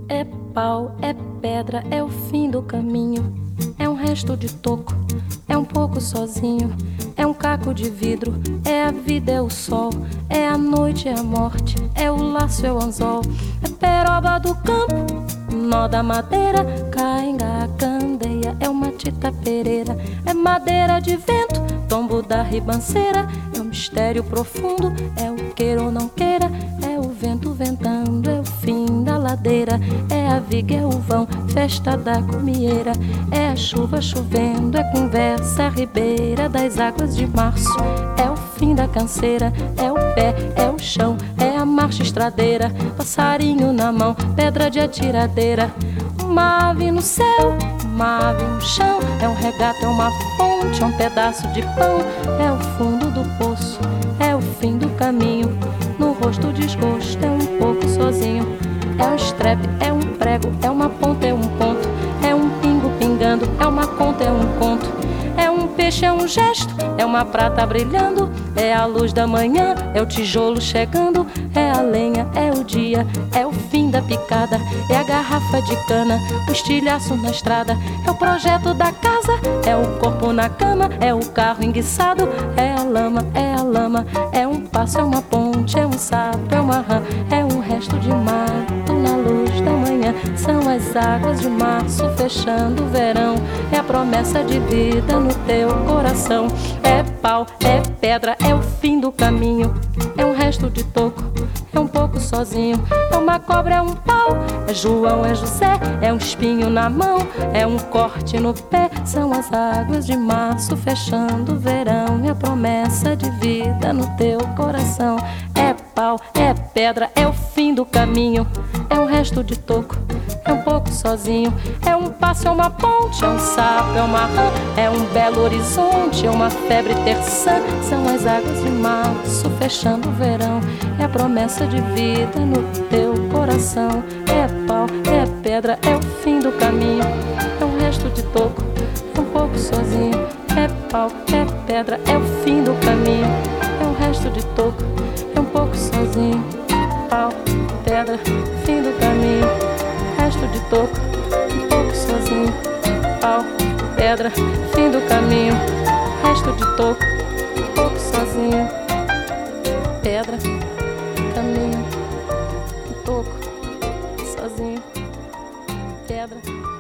É pau, é pedra, é o fim do caminho. É um resto de toco, é um pouco sozinho. É um caco de vidro, é a vida, é o sol. É a noite, é a morte, é o laço, é o anzol. É peroba do campo, nó da madeira. Cainga, candeia, é uma tita pereira. É madeira de vento, tombo da ribanceira. É um mistério profundo, é o queira ou não queira. É o vento ventando, é o fim da ladeira. É a viga, é o vão, festa da comieira. É a chuva chovendo, é conversa ribeira das águas de março. É o fim da canseira, é o pé, é o chão. É a marcha estradeira, passarinho na mão, pedra de atiradeira. Uma ave no céu, uma ave no chão. É um regato, é uma fonte, é um pedaço de pão. É o fundo do poço, é o fim do caminho. No rosto o desgosto, é um pouco sozinho. É um estrepe, é um prego, é uma ponta, é um ponto. É um pingo pingando, é uma conta, é um conto. É um peixe, é um gesto, é uma prata brilhando. É a luz da manhã, é o tijolo chegando. É a lenha, é o dia, é o fim da picada. É a garrafa de cana, o estilhaço na estrada. É o projeto da casa, é o corpo na cama. É o carro enguiçado, é a lama, é a lama. É um passo, é uma ponte, é um sapo, é uma rã. É um resto de mato na luz da manhã. São as águas de março fechando o verão. É a promessa de vida no teu coração. É pau, é pedra, é o fim do caminho. É um resto de toco, é um pouco sozinho. É uma cobra, é um pau, é João, é José. É um espinho na mão, é um corte no pé. São as águas de março fechando o verão. É a promessa de vida no teu coração. É pau, é pedra, é o fim do caminho. É um resto de toco, é um pouco sozinho. É um passo, é uma ponte, é um sapo, é uma rã. É um belo horizonte, é uma febre terçã. São as águas de março fechando o verão. É a promessa de vida no teu coração. É pau, é pedra, é o fim do caminho. É um resto de toco, é um pouco sozinho. É pau, é pedra, é o fim do caminho. É um resto de toco, é um pouco sozinho. Pau, pedra, fim do caminho. Resto de toco, um pouco sozinho. Pau, pedra, fim do caminho. Resto de toco, um pouco sozinho. Pedra, caminho, um toco, sozinho. Pedra.